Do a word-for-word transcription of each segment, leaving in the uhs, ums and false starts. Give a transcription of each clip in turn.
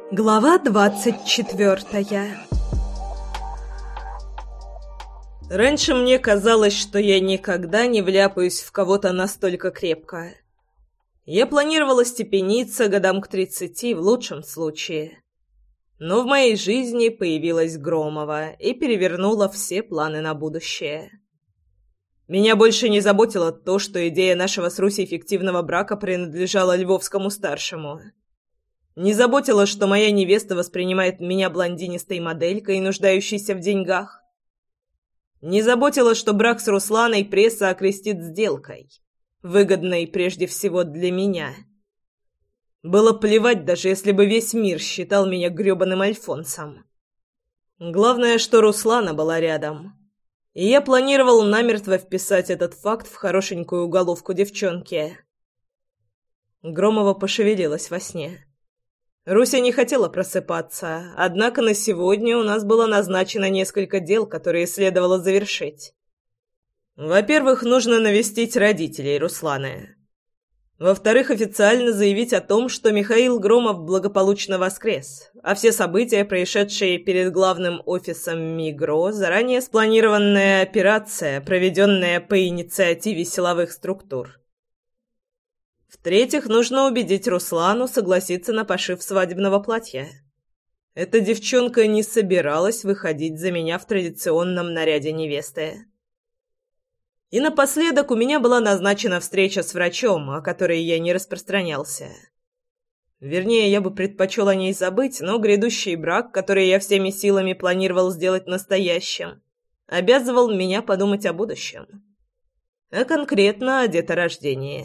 Глава двадцать четвертая. Раньше мне казалось, что я никогда не вляпаюсь в кого-то настолько крепко. Я планировала степениться годам к тридцати в лучшем случае. Но в моей жизни появилась Громова и перевернула все планы на будущее. Меня больше не заботило то, что идея нашего с Русей фиктивного брака принадлежала Львовскому-старшему. Не заботило, что моя невеста воспринимает меня блондинистой моделькой, нуждающейся в деньгах. Не заботило, что брак с Русланой пресса окрестит сделкой, выгодной прежде всего для меня. Было плевать, даже если бы весь мир считал меня грёбаным альфонсом. Главное, что Руслана была рядом. И я планировал намертво вписать этот факт в хорошенькую уголовку девчонки. Громова пошевелилась во сне. Руся не хотела просыпаться, однако на сегодня у нас было назначено несколько дел, которые следовало завершить. Во-первых, нужно навестить родителей Русланы. Во-вторых, официально заявить о том, что Михаил Громов благополучно воскрес, а все события, происшедшие перед главным офисом Мигро, заранее спланированная операция, проведенная по инициативе силовых структур. В-третьих, нужно убедить Руслану согласиться на пошив свадебного платья. Эта девчонка не собиралась выходить за меня в традиционном наряде невесты. И напоследок у меня была назначена встреча с врачом, о которой я не распространялся. Вернее, я бы предпочел о ней забыть, но грядущий брак, который я всеми силами планировал сделать настоящим, обязывал меня подумать о будущем. А конкретно о деторождении.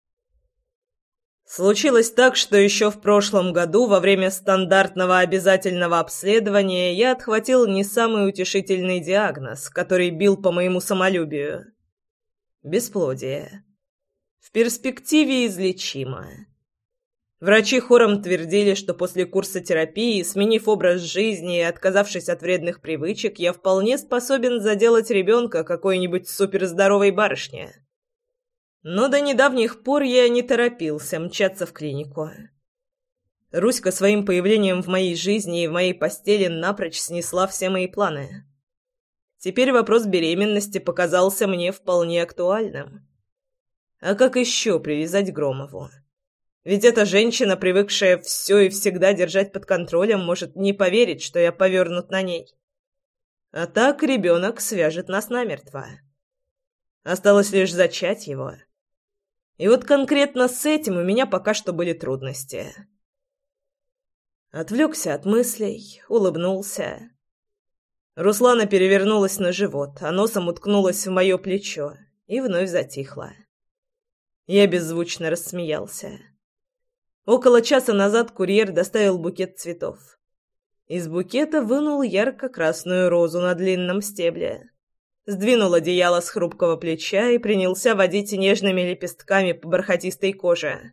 Случилось так, что еще в прошлом году во время стандартного обязательного обследования я отхватил не самый утешительный диагноз, который бил по моему самолюбию. Бесплодие. В перспективе излечимо. Врачи хором твердили, что после курса терапии, сменив образ жизни и отказавшись от вредных привычек, я вполне способен заделать ребенка какой-нибудь суперздоровой барышне. Но до недавних пор я не торопился мчаться в клинику. Руська своим появлением в моей жизни и в моей постели напрочь снесла все мои планы. Теперь вопрос беременности показался мне вполне актуальным. А как еще привязать Громову? Ведь эта женщина, привыкшая все и всегда держать под контролем, может не поверить, что я повернут на ней. А так ребенок свяжет нас намертво. Осталось лишь зачать его. И вот конкретно с этим у меня пока что были трудности. Отвлекся от мыслей, улыбнулся. Руслана перевернулась на живот, а носом уткнулась в мое плечо и вновь затихла. Я беззвучно рассмеялся. Около часа назад курьер доставил букет цветов. Из букета вынул ярко-красную розу на длинном стебле. Сдвинул одеяло с хрупкого плеча и принялся водить нежными лепестками по бархатистой коже.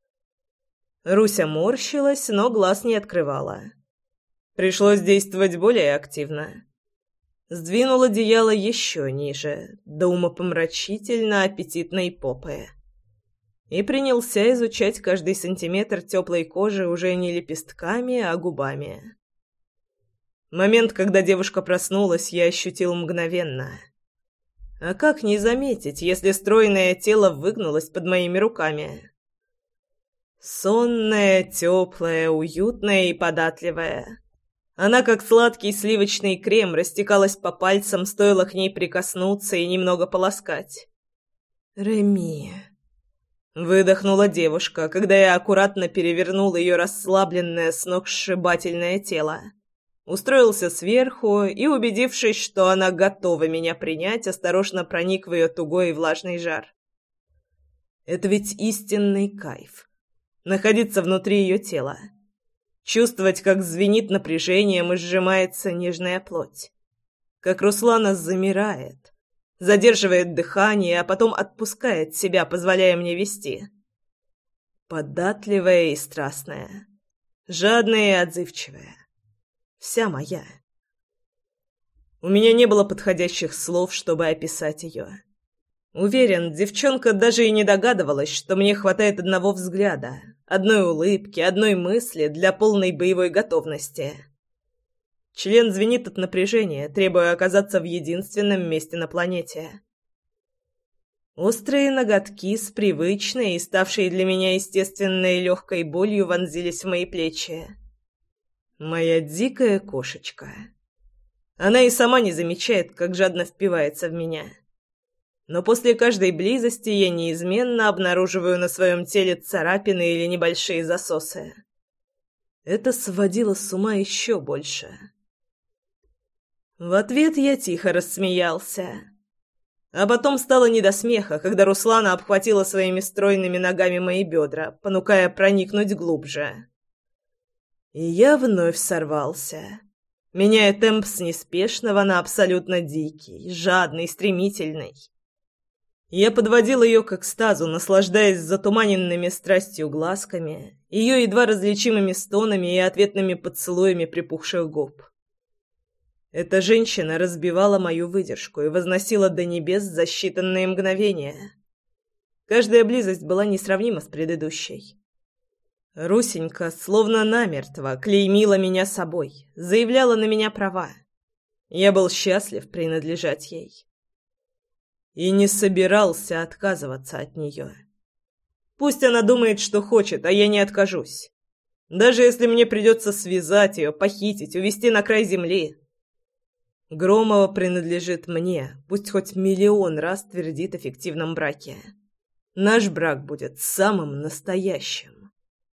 Руся морщилась, но глаз не открывала. Пришлось действовать более активно. Сдвинул одеяло еще ниже, до умопомрачительно аппетитной попы. И принялся изучать каждый сантиметр теплой кожи уже не лепестками, а губами. Момент, когда девушка проснулась, я ощутил мгновенно. А как не заметить, если стройное тело выгнулось под моими руками? Сонная, теплая, уютная и податливая. Она, как сладкий сливочный крем, растекалась по пальцам, стоило к ней прикоснуться и немного поласкать. «Реми», — выдохнула девушка, когда я аккуратно перевернул ее расслабленное сногсшибательное тело. Устроился сверху и, убедившись, что она готова меня принять, осторожно проник в ее тугой и влажный жар. Это ведь истинный кайф — находиться внутри ее тела, чувствовать, как звенит напряжением и сжимается нежная плоть, как Руслана замирает, задерживает дыхание, а потом отпускает себя, позволяя мне вести. Податливая и страстная, жадная и отзывчивая. Вся моя. У меня не было подходящих слов, чтобы описать ее. Уверен, девчонка даже и не догадывалась, что мне хватает одного взгляда, одной улыбки, одной мысли для полной боевой готовности. Член звенит от напряжения, требуя оказаться в единственном месте на планете. Острые ноготки с привычной и ставшей для меня естественной легкой болью вонзились в мои плечи. Моя дикая кошечка. Она и сама не замечает, как жадно впивается в меня. Но после каждой близости я неизменно обнаруживаю на своем теле царапины или небольшие засосы. Это сводило с ума еще больше. В ответ я тихо рассмеялся. А потом стало не до смеха, когда Руслана обхватила своими стройными ногами мои бедра, понукая проникнуть глубже. И я вновь сорвался, меняя темп с неспешного на абсолютно дикий, жадный, стремительный. Я подводил ее к экстазу, наслаждаясь затуманенными страстью глазками, ее едва различимыми стонами и ответными поцелуями припухших губ. Эта женщина разбивала мою выдержку и возносила до небес за считанные мгновения. Каждая близость была несравнима с предыдущей. Русенька, словно намертво, клеймила меня собой, заявляла на меня права. Я был счастлив принадлежать ей. И не собирался отказываться от нее. Пусть она думает, что хочет, а я не откажусь. Даже если мне придется связать ее, похитить, увезти на край земли. Громова принадлежит мне, пусть хоть миллион раз твердит о фиктивном браке. Наш брак будет самым настоящим.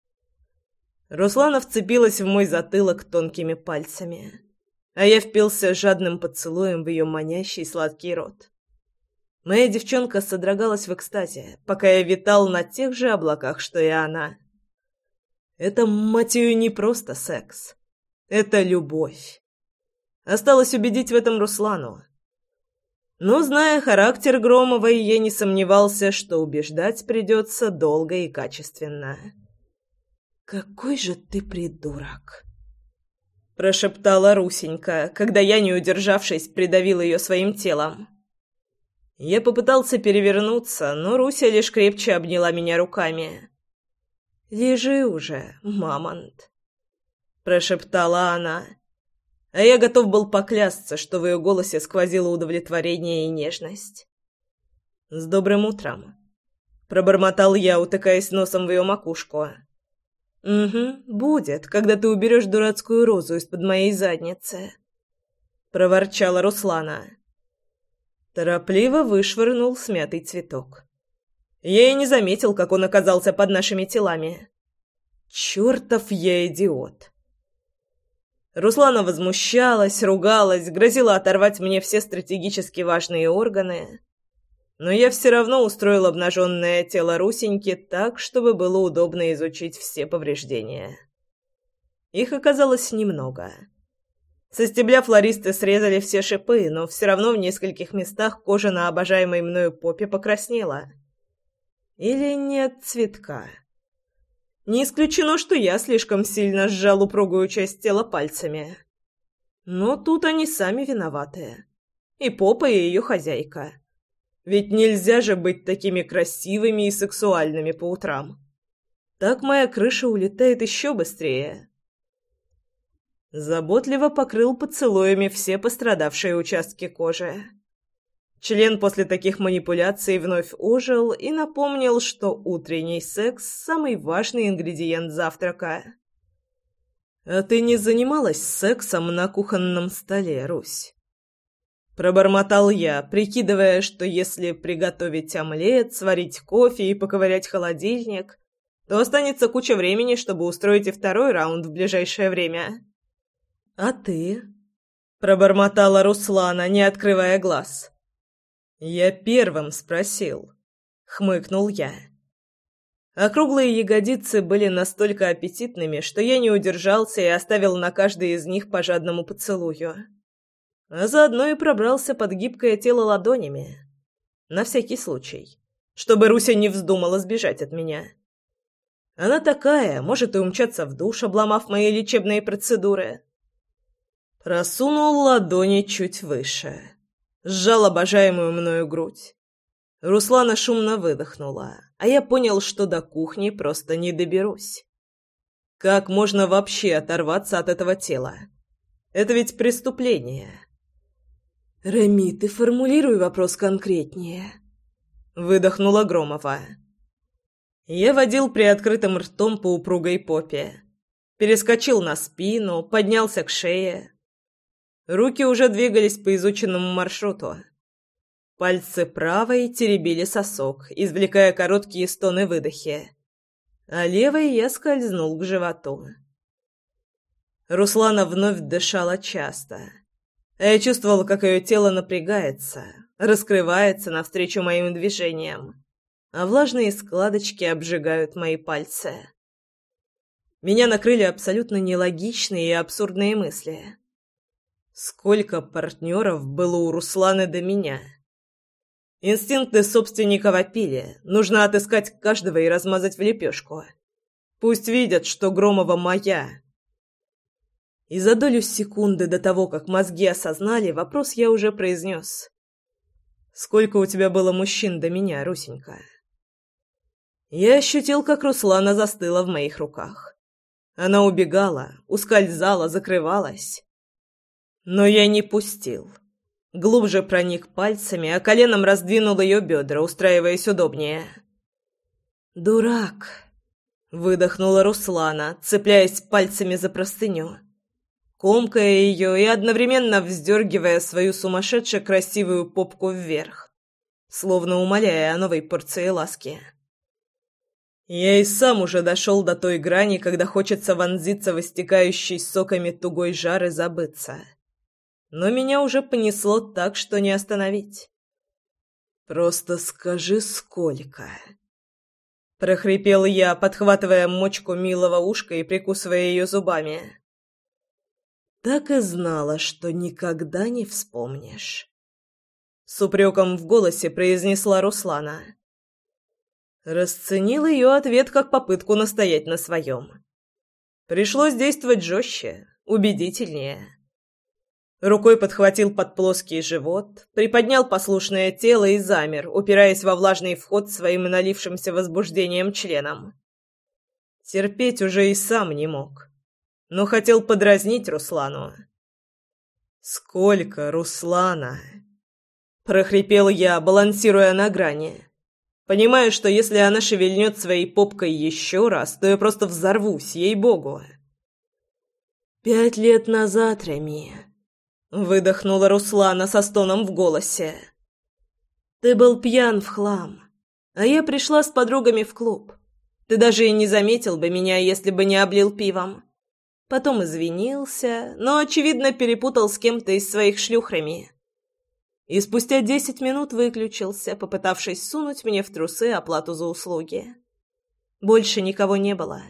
Руслана вцепилась в мой затылок тонкими пальцами, а я впился жадным поцелуем в ее манящий сладкий рот. Моя девчонка содрогалась в экстазе, пока я витал на тех же облаках, что и она. Это, мать ее, не просто секс. Это любовь. Осталось убедить в этом Руслану. Но, зная характер Громовой, я не сомневался, что убеждать придется долго и качественно. «Какой же ты придурок!» – прошептала Русенька, когда я, не удержавшись, придавил ее своим телом. Я попытался перевернуться, но Руся лишь крепче обняла меня руками. «Лежи уже, мамонт!» – прошептала она. А я готов был поклясться, что в ее голосе сквозило удовлетворение и нежность. «С добрым утром!» — пробормотал я, утыкаясь носом в ее макушку. «Угу, будет, когда ты уберешь дурацкую розу из-под моей задницы», — проворчала Руслана. Торопливо вышвырнул смятый цветок. Я и не заметил, как он оказался под нашими телами. «Чертов я идиот!» Руслана возмущалась, ругалась, грозила оторвать мне все стратегически важные органы. Но я все равно устроил обнаженное тело Русеньки так, чтобы было удобно изучить все повреждения. Их оказалось немного. Со стебля флористы срезали все шипы, но все равно в нескольких местах кожа на обожаемой мною попе покраснела. Или нет цветка. Не исключено, что я слишком сильно сжал упругую часть тела пальцами. Но тут они сами виноваты. И попа, и ее хозяйка. Ведь нельзя же быть такими красивыми и сексуальными по утрам. Так моя крыша улетает еще быстрее. Заботливо покрыл поцелуями все пострадавшие участки кожи. Член после таких манипуляций вновь ожил и напомнил, что утренний секс – самый важный ингредиент завтрака. «А ты не занималась сексом на кухонном столе, Русь?» Пробормотал я, прикидывая, что если приготовить омлет, сварить кофе и поковырять холодильник, то останется куча времени, чтобы устроить и второй раунд в ближайшее время. «А ты?» – пробормотала Руслана, не открывая глаз. «Я первым спросил», — хмыкнул я. Округлые ягодицы были настолько аппетитными, что я не удержался и оставил на каждой из них по жадному поцелую. А заодно и пробрался под гибкое тело ладонями. На всякий случай, чтобы Руся не вздумала сбежать от меня. Она такая, может и умчаться в душ, обломав мои лечебные процедуры. Просунул ладони чуть выше. Сжал обожаемую мною грудь. Руслана шумно выдохнула, а я понял, что до кухни просто не доберусь. Как можно вообще оторваться от этого тела? Это ведь преступление. «Реми, ты формулируй вопрос конкретнее», — выдохнула Громова. Я водил приоткрытым ртом по упругой попе. Перескочил на спину, поднялся к шее. Руки уже двигались по изученному маршруту. Пальцы правой теребили сосок, извлекая короткие стоны-выдохи, а левой я скользнул к животу. Руслана вновь дышала часто, а я чувствовал, как ее тело напрягается, раскрывается навстречу моим движениям, а влажные складочки обжигают мои пальцы. Меня накрыли абсолютно нелогичные и абсурдные мысли. Сколько партнеров было у Русланы до меня? Инстинкты собственника вопили. Нужно отыскать каждого и размазать в лепешку. Пусть видят, что Громова моя. И за долю секунды до того, как мозги осознали, вопрос я уже произнес. «Сколько у тебя было мужчин до меня, Русенька?» Я ощутил, как Руслана застыла в моих руках. Она убегала, ускользала, закрывалась. Но я не пустил. Глубже проник пальцами, а коленом раздвинул ее бедра, устраиваясь удобнее. «Дурак!» — выдохнула Руслана, цепляясь пальцами за простыню, комкая ее и одновременно вздергивая свою сумасшедше красивую попку вверх, словно умоляя о новой порции ласки. Я и сам уже дошел до той грани, когда хочется вонзиться в истекающий соками тугой жар и забыться. Но меня уже понесло так, что не остановить. «Просто скажи, сколько?» прохрипел я, подхватывая мочку милого ушка и прикусывая ее зубами. «Так и знала, что никогда не вспомнишь», — с упреком в голосе произнесла Руслана. Расценил ее ответ как попытку настоять на своем. Пришлось действовать жестче, убедительнее. Рукой подхватил под плоский живот, приподнял послушное тело и замер, упираясь во влажный вход своим налившимся возбуждением членом. Терпеть уже и сам не мог, но хотел подразнить Руслану. «Сколько, Руслана?» — прохрипел я, балансируя на грани, понимая, что если она шевельнет своей попкой еще раз, то я просто взорвусь, ей-богу. «Пять лет назад, Реми», — выдохнула Руслана со стоном в голосе. «Ты был пьян в хлам, а я пришла с подругами в клуб. Ты даже и не заметил бы меня, если бы не облил пивом. Потом извинился, но, очевидно, перепутал с кем-то из своих шлюх, Реми. И спустя десять минут выключился, попытавшись сунуть мне в трусы оплату за услуги. Больше никого не было».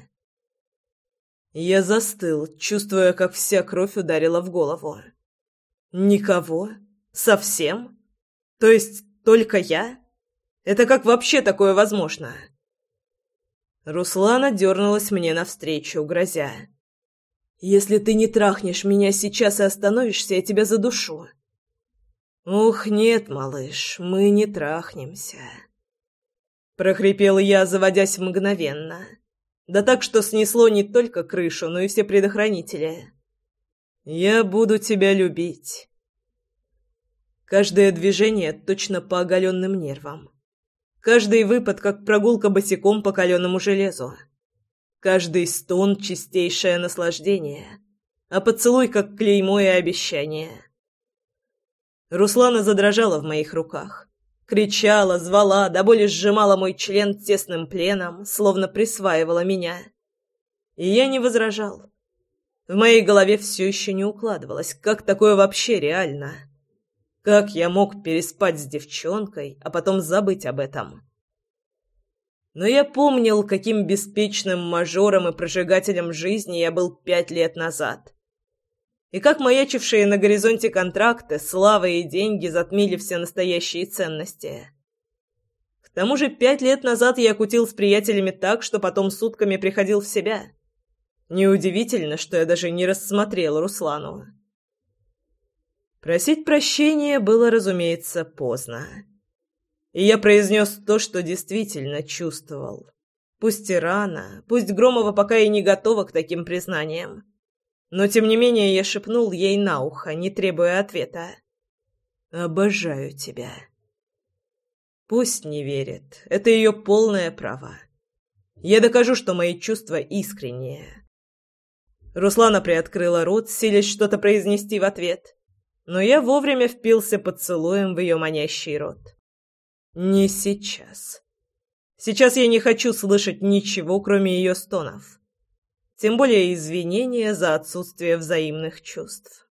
Я застыл, чувствуя, как вся кровь ударила в голову. «Никого? Совсем? То есть только я? Это как вообще такое возможно?» Руслана дернулась мне навстречу, грозя: «Если ты не трахнешь меня сейчас и остановишься, я тебя задушу». «Ух, нет, малыш, мы не трахнемся», — прохрипел я, заводясь мгновенно. Да так, что снесло не только крышу, но и все предохранители. «Я буду тебя любить». Каждое движение точно по оголенным нервам. Каждый выпад, как прогулка босиком по каленому железу. Каждый стон — чистейшее наслаждение, а поцелуй — как клеймо и обещание. Руслана задрожала в моих руках. Кричала, звала, до боли сжимала мой член тесным пленом, словно присваивала меня. И я не возражал. В моей голове все еще не укладывалось, как такое вообще реально. Как я мог переспать с девчонкой, а потом забыть об этом? Но я помнил, каким беспечным мажором и прожигателем жизни я был пять лет назад. И как маячившие на горизонте контракты, слава и деньги затмили все настоящие ценности. К тому же пять лет назад я кутил с приятелями так, что потом сутками приходил в себя. Неудивительно, что я даже не рассмотрел Руслану. Просить прощения было, разумеется, поздно. И я произнес то, что действительно чувствовал. Пусть и рано, пусть Громова пока и не готова к таким признаниям. Но, тем не менее, я шепнул ей на ухо, не требуя ответа. «Обожаю тебя». Пусть не верит, это ее полное право. Я докажу, что мои чувства искренние. Руслана приоткрыла рот, силясь что-то произнести в ответ, но я вовремя впился поцелуем в ее манящий рот. Не сейчас. Сейчас я не хочу слышать ничего, кроме ее стонов. Тем более извинения за отсутствие взаимных чувств.